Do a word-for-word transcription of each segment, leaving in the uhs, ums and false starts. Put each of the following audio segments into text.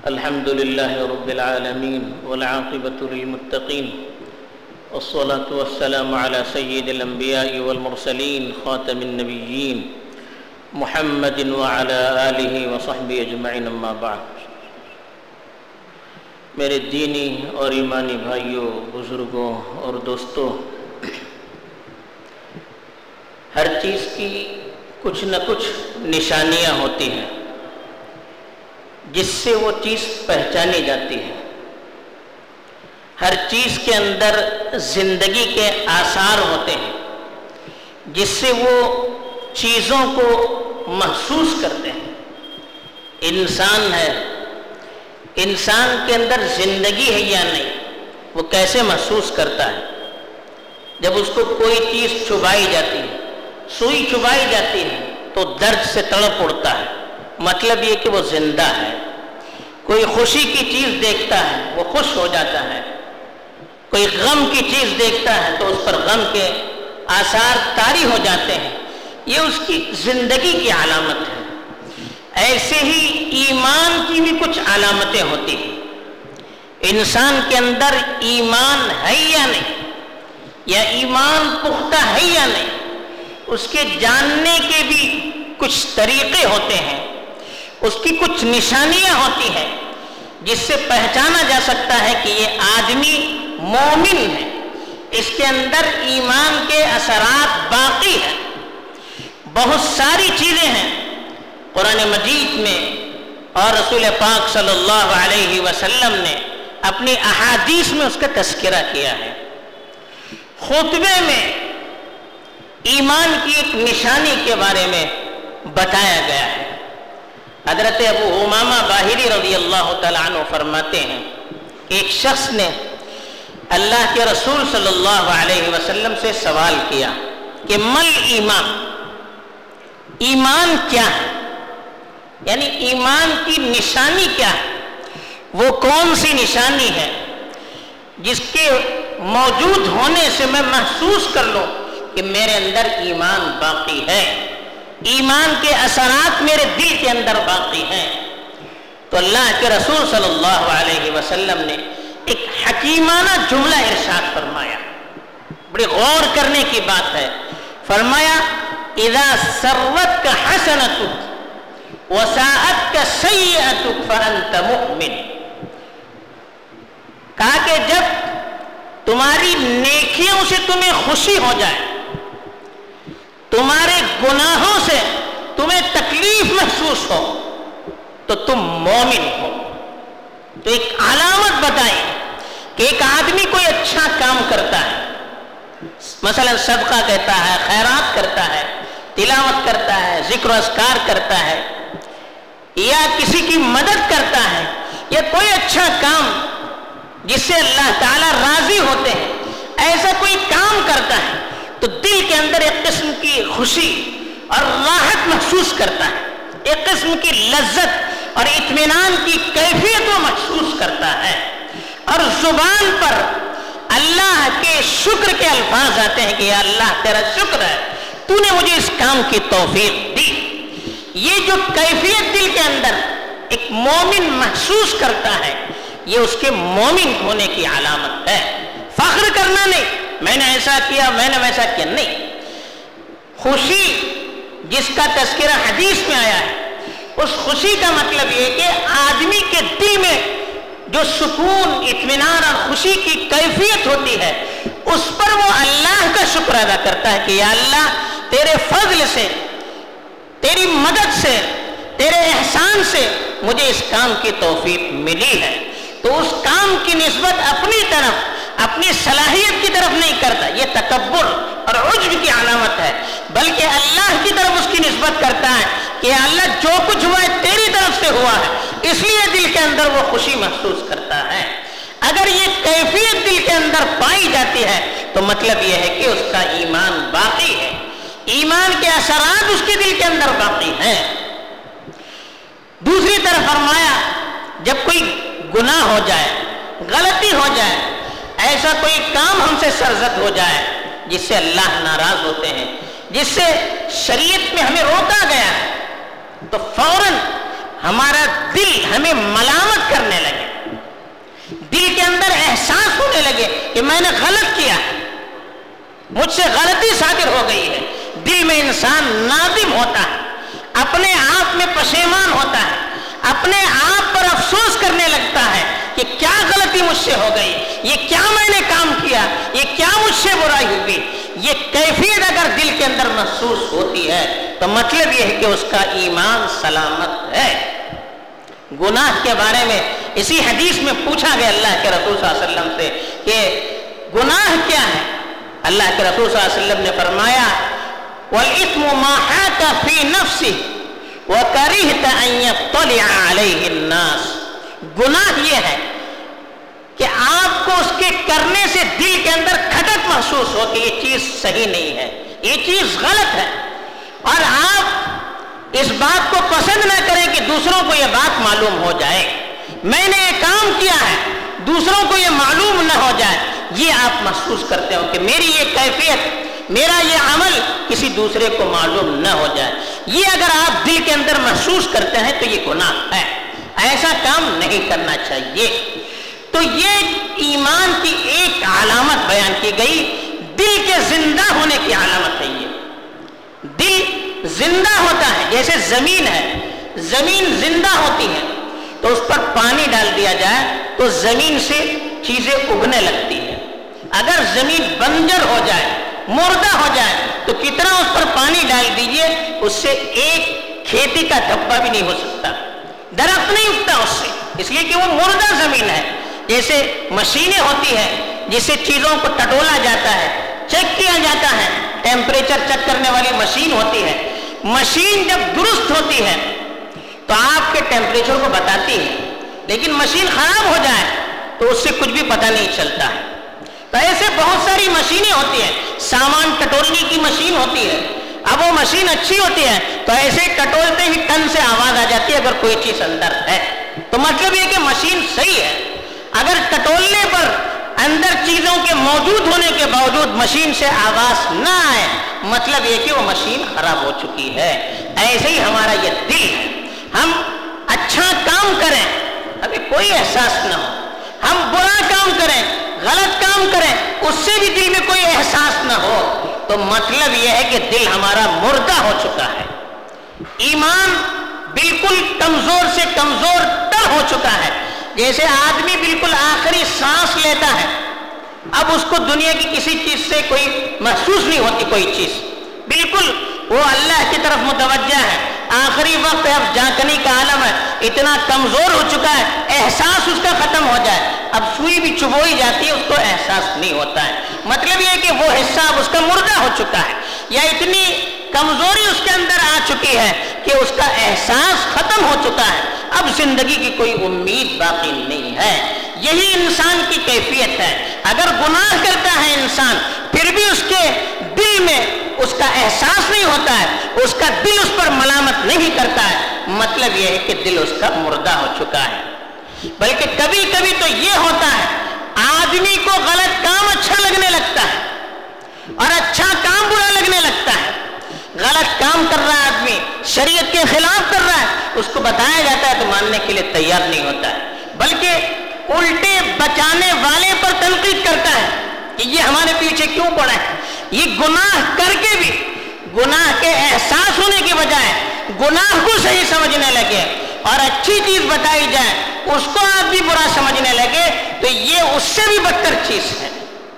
الحمد لله رب العالمين والعاقبة للمتقين والصلاة والسلام على سيد الأنبياء والمرسلين خاتم النبيين محمد وعلى آله وصحبه أجمعين اما بعد۔ میرے دینی اور ایمانی بھائیوں، بزرگوں اور دوستوں، ہر چیز کی کچھ نہ کچھ نشانیاں ہوتی ہیں جس سے وہ چیز پہچانی جاتی ہے۔ ہر چیز کے اندر زندگی کے آثار ہوتے ہیں جس سے وہ چیزوں کو محسوس کرتے ہیں۔ انسان ہے، انسان کے اندر زندگی ہے یا نہیں، وہ کیسے محسوس کرتا ہے؟ جب اس کو کوئی چیز چبائی جاتی ہے، سوئی چبائی جاتی ہے تو درد سے تڑپ اڑتا ہے، مطلب یہ کہ وہ زندہ ہے۔ کوئی خوشی کی چیز دیکھتا ہے وہ خوش ہو جاتا ہے، کوئی غم کی چیز دیکھتا ہے تو اس پر غم کے آثار طاری ہو جاتے ہیں، یہ اس کی زندگی کی علامت ہے۔ ایسے ہی ایمان کی بھی کچھ علامتیں ہوتی ہیں۔ انسان کے اندر ایمان ہے یا نہیں، یا ایمان پختہ ہے یا نہیں، اس کے جاننے کے بھی کچھ طریقے ہوتے ہیں، اس کی کچھ نشانیاں ہوتی ہیں جس سے پہچانا جا سکتا ہے کہ یہ آدمی مومن ہے، اس کے اندر ایمان کے اثرات باقی ہیں۔ بہت ساری چیزیں ہیں قرآن مجید میں اور رسول پاک صلی اللہ علیہ وسلم نے اپنی احادیث میں اس کا تذکرہ کیا ہے۔ خطبے میں ایمان کی ایک نشانی کے بارے میں بتایا گیا ہے۔ حضرت ابو امامہ باہلی رضی اللہ تعالیٰ عنہ فرماتے ہیں کہ ایک شخص نے اللہ کے رسول صلی اللہ علیہ وسلم سے سوال کیا کہ مل ایمان، ایمان کیا ہے، یعنی ایمان کی نشانی کیا ہے، وہ کون سی نشانی ہے جس کے موجود ہونے سے میں محسوس کر لوں کہ میرے اندر ایمان باقی ہے، ایمان کے اثرات میرے دل کے اندر باقی ہیں۔ تو اللہ کے رسول صلی اللہ علیہ وسلم نے ایک حکیمانہ جملہ ارشاد فرمایا، بڑی غور کرنے کی بات ہے۔ فرمایا اذا سرتک حسنتک وساءتک سیئتک فانت مؤمن۔ کہا کہ جب تمہاری نیکیوں سے تمہیں خوشی ہو جائے، تمہارے گناہوں سے تمہیں تکلیف محسوس ہو تو تم مومن ہو۔ تو ایک علامت بتائی کہ ایک آدمی کوئی اچھا کام کرتا ہے، مثلا صدقہ کہتا ہے، خیرات کرتا ہے، تلاوت کرتا ہے، ذکر و اذکار کرتا ہے، یا کسی کی مدد کرتا ہے، یا کوئی اچھا کام جس سے اللہ تعالیٰ راضی ہوتے ہیں، ایسا کوئی کام کرتا ہے تو دل کے اندر ایک قسم کی خوشی اور راحت محسوس کرتا ہے، ایک قسم کی لذت اور اطمینان کی کیفیت وہ محسوس کرتا ہے، اور زبان پر اللہ کے شکر کے الفاظ آتے ہیں کہ یا اللہ تیرا شکر ہے، تو نے مجھے اس کام کی توفیق دی۔ یہ جو کیفیت دل کے اندر ایک مومن محسوس کرتا ہے، یہ اس کے مومن ہونے کی علامت ہے۔ فخر کرنا نہیں، میں نے ایسا کیا، میں نے ویسا کیا، نہیں۔ خوشی جس کا تذکرہ حدیث میں آیا ہے، اس خوشی کا مطلب یہ کہ آدمی کے دل میں جو سکون، اطمینان اور خوشی کی کیفیت ہوتی ہے، اس پر وہ اللہ کا شکر ادا کرتا ہے کہ یا اللہ تیرے فضل سے، تیری مدد سے، تیرے احسان سے مجھے اس کام کی توفیق ملی ہے۔ تو اس کام کی نسبت اپنی طرف، اپنی صلاحیت کی طرف نہیں کرتا، یہ تکبر اور عجب کی علامت ہے، بلکہ اللہ کی طرف اس کی نسبت کرتا ہے کہ اللہ جو کچھ ہوا ہے تیری طرف سے ہوا ہے، اس لیے دل کے اندر وہ خوشی محسوس کرتا ہے۔ اگر یہ کیفیت دل کے اندر پائی جاتی ہے تو مطلب یہ ہے کہ اس کا ایمان باقی ہے، ایمان کے اثرات اس کے دل کے اندر باقی ہیں۔ دوسری طرف فرمایا جب کوئی گناہ ہو جائے، غلطی ہو جائے، ایسا کوئی کام ہم سے سرزد ہو جائے جس سے اللہ ناراض ہوتے ہیں، جس سے شریعت میں ہمیں روکا گیا ہے، تو فوراً ہمارا دل ہمیں ملامت کرنا کہ میں نے غلط کیا ہے، مجھ سے غلطی صادر ہو گئی ہے، دل میں انسان نادم ہوتا ہے، اپنے آپ میں پشیمان ہوتا ہے، اپنے آپ پر افسوس کرنے لگتا ہے کہ کیا غلطی مجھ سے ہو گئی، یہ کیا میں نے کام کیا، یہ کیا مجھ سے برائی ہوئی۔ یہ کیفیت اگر دل کے اندر محسوس ہوتی ہے تو مطلب یہ ہے کہ اس کا ایمان سلامت ہے۔ گناہ کے بارے میں اسی حدیث میں پوچھا گیا اللہ کے رسول صلی اللہ علیہ وسلم سے کہ گناہ کیا ہے؟ اللہ کے رسول صلی اللہ علیہ وسلم نے فرمایا وَالْإِثْمُ مَا حَاكَ فِي نَفْسِهِ وَكَرِهْتَ أَن يَطَّلِعَ عَلَيْهِ النَّاسِ۔ گناہ یہ ہے کہ آپ کو اس کے کرنے سے دل کے اندر کھٹک محسوس ہو کہ یہ چیز صحیح نہیں ہے، یہ چیز غلط ہے، اور آپ اس بات کو پسند نہ کریں کہ دوسروں کو یہ بات معلوم ہو جائے، میں نے یہ کام کیا ہے دوسروں کو یہ معلوم نہ ہو جائے، یہ آپ محسوس کرتے ہو کہ میری یہ کیفیت، میرا یہ عمل کسی دوسرے کو معلوم نہ ہو جائے، یہ اگر آپ دل کے اندر محسوس کرتے ہیں تو یہ گناہ ہے، ایسا کام نہیں کرنا چاہیے۔ تو یہ ایمان کی ایک علامت بیان کی گئی، دل کے زندہ ہونے کی علامت ہے۔ یہ دل زندہ ہوتا ہے، جیسے زمین ہے، زمین زندہ ہوتی ہے تو اس پر پانی ڈال دیا جائے تو زمین سے چیزیں اگنے لگتی ہیں۔ اگر زمین بنجر ہو جائے، مردہ ہو جائے تو کتنا اس پر پانی ڈال دیجئے اس سے ایک کھیتی کا دھبا بھی نہیں ہو سکتا، درخت نہیں اگتا اس سے، اس لیے کہ وہ مردہ زمین ہے۔ جیسے مشینیں ہوتی ہیں جس سے چیزوں کو ٹٹولا جاتا ہے، چیک کیا جاتا ہے، ٹیمپریچر چیک کرنے والی مشین ہوتی ہے، مشین جب درست ہوتی ہے تو آپ کے ٹیمپریچر کو بتاتی ہے، لیکن مشین خراب ہو جائے تو اس سے کچھ بھی پتہ نہیں چلتا ہے۔ تو ایسے بہت ساری مشینیں ہوتی ہیں، سامان ٹٹولنے کی مشین ہوتی ہے، اب وہ مشین اچھی ہوتی ہے تو ایسے ٹٹولتے ہی ٹن سے آواز آ جاتی ہے اگر کوئی چیز اندر ہے، تو مطلب یہ کہ مشین صحیح ہے۔ اگر ٹٹولنے پر اندر چیزوں کے موجود ہونے کے باوجود مشین سے آواز نہ آئے، مطلب یہ کہ وہ مشین خراب ہو چکی ہے۔ ایسے ہی ہمارا یہ دل ہے، ہم اچھا کام کریں ہمیں کوئی احساس نہ ہو، ہم برا کام کریں، غلط کام کریں، اس سے بھی دل میں کوئی احساس نہ ہو، تو مطلب یہ ہے کہ دل ہمارا مردہ ہو چکا ہے، ایمان بالکل کمزور سے کمزور تر ہو چکا ہے۔ جیسے آدمی بالکل آخری سانس لیتا ہے، اب اس کو دنیا کی کسی چیز سے کوئی محسوس نہیں ہوتی، کوئی چیز بالکل وہ اللہ کی طرف متوجہ ہے، آخری وقت اب جانکنی کا عالم ہے، اتنا کمزور ہو چکا ہے، احساس اس کا ختم ہو جائے، اب سوئی بھی چبوئی جاتی ہے اس کو احساس نہیں ہوتا ہے، مطلب یہ ہے کہ وہ حصہ اب اس کا مردہ ہو چکا ہے، یا اتنی کمزوری اس کے اندر آ چکی ہے کہ اس کا احساس ختم ہو چکا ہے، اب زندگی کی کوئی امید باقی نہیں ہے۔ یہی انسان کی کیفیت ہے، اگر گناہ کرتا ہے انسان پھر بھی اس کے دل میں اس کا احساس نہیں ہوتا ہے، اس کا دل اس پر ملامت نہیں کرتا ہے، مطلب یہ ہے کہ دل اس کا مردہ ہو چکا ہے۔ بلکہ کبھی کبھی تو یہ ہوتا ہے آدمی کو غلط کام اچھا لگنے لگتا ہے اور اچھا کام برا لگنے لگتا ہے، غلط کام کر رہا ہے آدمی، شریعت کے خلاف کر رہا ہے، اس کو بتایا جاتا ہے تو ماننے کے لیے تیار نہیں ہوتا ہے، بلکہ الٹے بچانے والے پر تنقید کرتا ہے کہ یہ ہمارے پیچھے کیوں پڑا ہے، یہ گناہ کر کے بھی گناہ کے احساس ہونے کے بجائے گناہ کو صحیح سمجھنے لگے اور اچھی چیز بتائی جائے اس کو آدمی برا سمجھنے لگے تو یہ اس سے بھی بدتر چیز ہے۔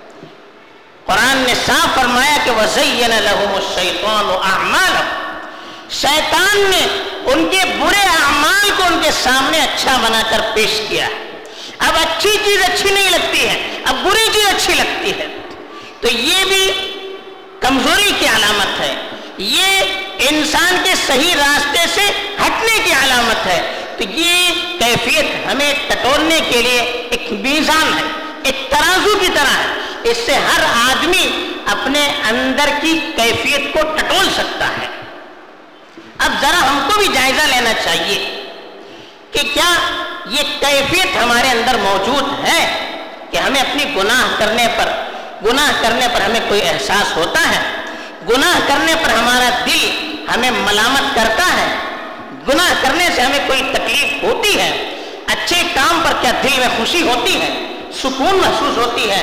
قرآن نے صاف فرمایا کہ وَزَيَّنَ لَهُمُ الشَّيْطَانُ أَعْمَالَهُمْ، شیطان نے ان کے برے اعمال کو ان کے سامنے اچھا بنا کر پیش کیا، اب اچھی چیز اچھی نہیں لگتی ہے، اب بری چیز اچھی لگتی ہے، تو یہ بھی کمزوری کی علامت ہے، یہ انسان کے صحیح راستے سے ہٹنے کی علامت ہے۔ تو یہ کیفیت ہمیں ٹٹولنے کے لیے ایک میزان ہے، ایک ترازو کی طرح ہے، اس سے ہر آدمی اپنے اندر کی کیفیت کو ٹٹول سکتا ہے۔ اب ذرا ہم کو بھی جائزہ لینا چاہیے کہ کیا یہ کیفیت ہمارے اندر موجود ہے کہ ہمیں اپنی گناہ کرنے پر گناہ کرنے پر ہمیں کوئی احساس ہوتا ہے، گناہ کرنے پر ہمارا دل ہمیں ملامت کرتا ہے، گناہ کرنے سے ہمیں کوئی تکلیف ہوتی ہے، اچھے کام پر کیا دل میں خوشی ہوتی ہے، سکون محسوس ہوتی ہے،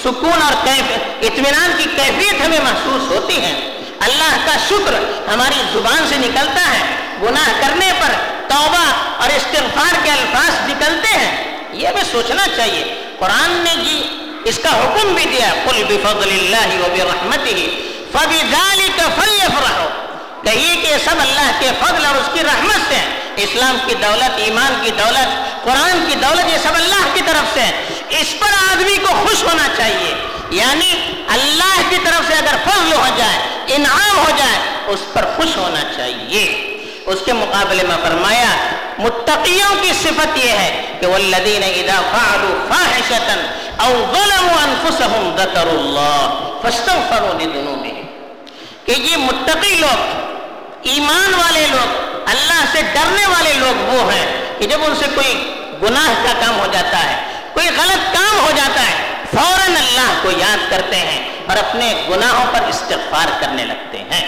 سکون اور اطمینان کی کیفیت ہمیں محسوس ہوتی ہے، اللہ کا شکر ہماری زبان سے نکلتا ہے، گناہ کرنے پر توبہ اور استغفار کے الفاظ نکلتے ہیں، یہ ہمیں سوچنا چاہیے۔ قرآن نے جی اس کا حکم بھی دیا، قل بفضل اللہ وبرحمتہ فبذلک فلیفرحوا، کہیے کہ سب اللہ کے فضل اور اس کی رحمت سے ہیں۔ اسلام کی دولت، ایمان کی دولت، قرآن کی دولت، یہ سب اللہ کی طرف سے ہے، اس پر آدمی کو خوش ہونا چاہیے۔ یعنی اللہ کی طرف سے اگر فضل ہو جائے، انعام ہو جائے، اس پر خوش ہونا چاہیے۔ اس کے مقابلے میں فرمایا متقیوں کی صفت یہ ہے کہ والذین اذا فعلوا فاحشۃ او ظلموا انفسهم ذکروا اللہ فاستغفروا لذنوبهم، کہ یہ متقی لوگ، ایمان والے لوگ، اللہ سے ڈرنے والے لوگ وہ ہیں کہ جب ان سے کوئی گناہ کا کام ہو جاتا ہے، کوئی غلط کام ہو جاتا ہے، فوراً اللہ کو یاد کرتے ہیں اور اپنے گناہوں پر استغفار کرنے لگتے ہیں۔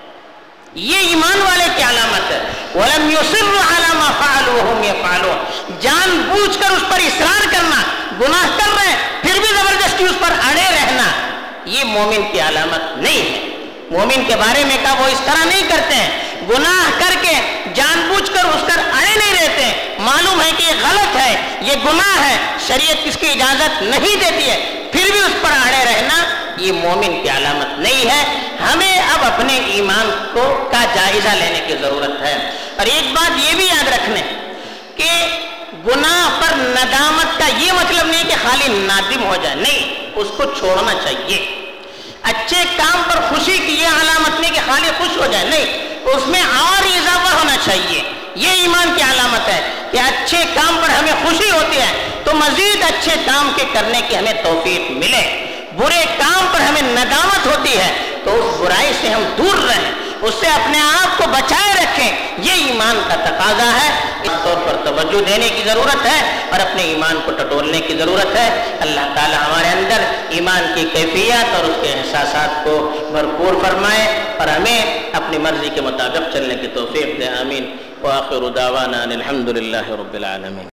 یہ ایمان والے کی علامت ہے۔ وَلَمْ يُصِرُّوا عَلَى مَا فَعَلُوا وَهُمْ يَفْعَلُونَ، جان بوجھ کر اس پر اصرار کرنا، گناہ کر رہے پھر بھی زبردستی اس پر اڑے رہنا، یہ مومن کی علامت نہیں ہے۔ مومن کے بارے میں کہا وہ اس طرح نہیں کرتے ہیں، گناہ کر کے جان بوجھ کر اس پر اڑے نہیں رہتے ہیں، معلوم ہے کہ یہ غلط ہے، یہ گناہ ہے، شریعت اس کی اجازت نہیں دیتی ہے، پھر بھی اس پر اڑے رہنا یہ مومن کی علامت نہیں ہے۔ ہمیں اب اپنے ایمان کو کا جائزہ لینے کی ضرورت ہے۔ اور ایک بات یہ بھی یاد رکھنے کہ گناہ پر ندامت کا یہ مطلب نہیں کہ خالی نادم ہو جائے، نہیں، اس کو چھوڑنا چاہیے۔ اچھے کام پر خوشی کی یہ علامت نہیں کہ خالی خوش ہو جائے، نہیں، اس میں اور اضافہ ہونا چاہیے۔ یہ ایمان کی علامت ہے کہ اچھے کام پر ہمیں خوشی ہوتی ہے تو مزید اچھے کام کے کرنے کی ہمیں توفیق ملے، برے کام پر ہمیں ندامت ہوتی ہے تو اس برائی سے ہم دور رہیں، اس سے اپنے آپ کو بچائے رکھیں، یہ ایمان کا تقاضا ہے۔ اس طور پر توجہ دینے کی ضرورت ہے اور اپنے ایمان کو ٹٹولنے کی ضرورت ہے۔ اللہ تعالی ہمارے اندر ایمان کی کیفیت اور اس کے احساسات کو بھرپور فرمائے اور ہمیں اپنی مرضی کے مطابق چلنے کی توفیق دے، آمین۔ وآخر دعوانا الحمد للہ رب العالمین۔